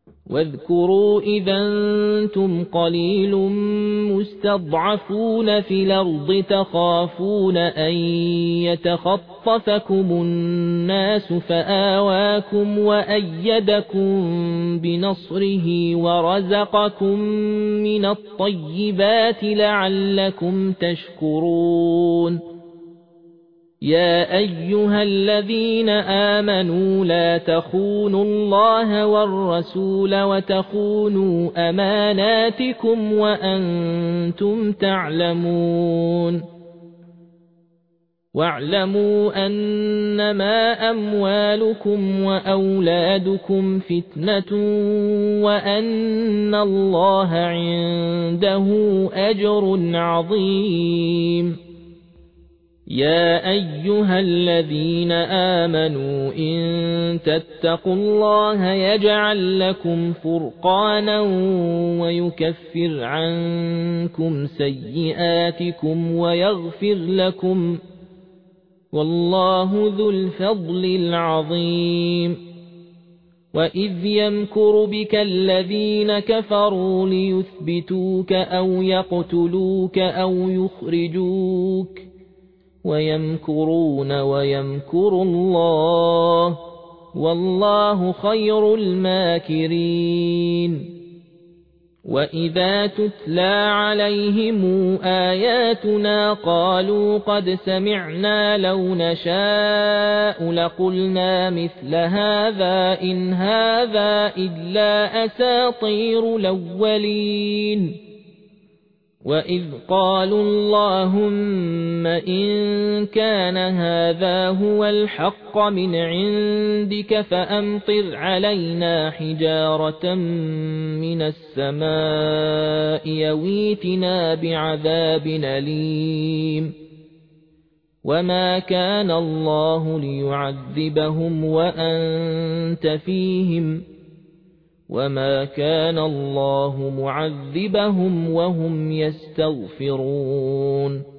واذكروا إذا أنتم قليل مستضعفون في الأرض تخافون أن يتخطفكم الناس فآواكم وأيدكم بنصره ورزقكم من الطيبات لعلكم تشكرون يا أيها الذين آمنوا لا تخونوا الله والرسول وتخونوا أماناتكم وأنتم تعلمون واعلموا أنما أموالكم وأولادكم فتنة وأن الله عنده أجر عظيم يا أيها الذين آمنوا إن تتقوا الله يجعل لكم فرقانا ويكفر عنكم سيئاتكم ويغفر لكم والله ذو الفضل العظيم وإذ يمكر بك الذين كفروا ليثبتوك أو يقتلوك أو يخرجوك ويمكرون ويمكر الله والله خير الماكرين وإذا تتلى عليهم آياتنا قالوا قد سمعنا لو نشاء لقلنا مثل هذا إن هذا إلا أساطير الأولين وإذ قالوا اللهم إن كان هذا هو الحق من عندك فأمطر علينا حجارة من السماء يويتنا بعذاب أليم وما كان الله ليعذبهم وأنت فيهم وما كان الله معذبهم وهم يستغفرون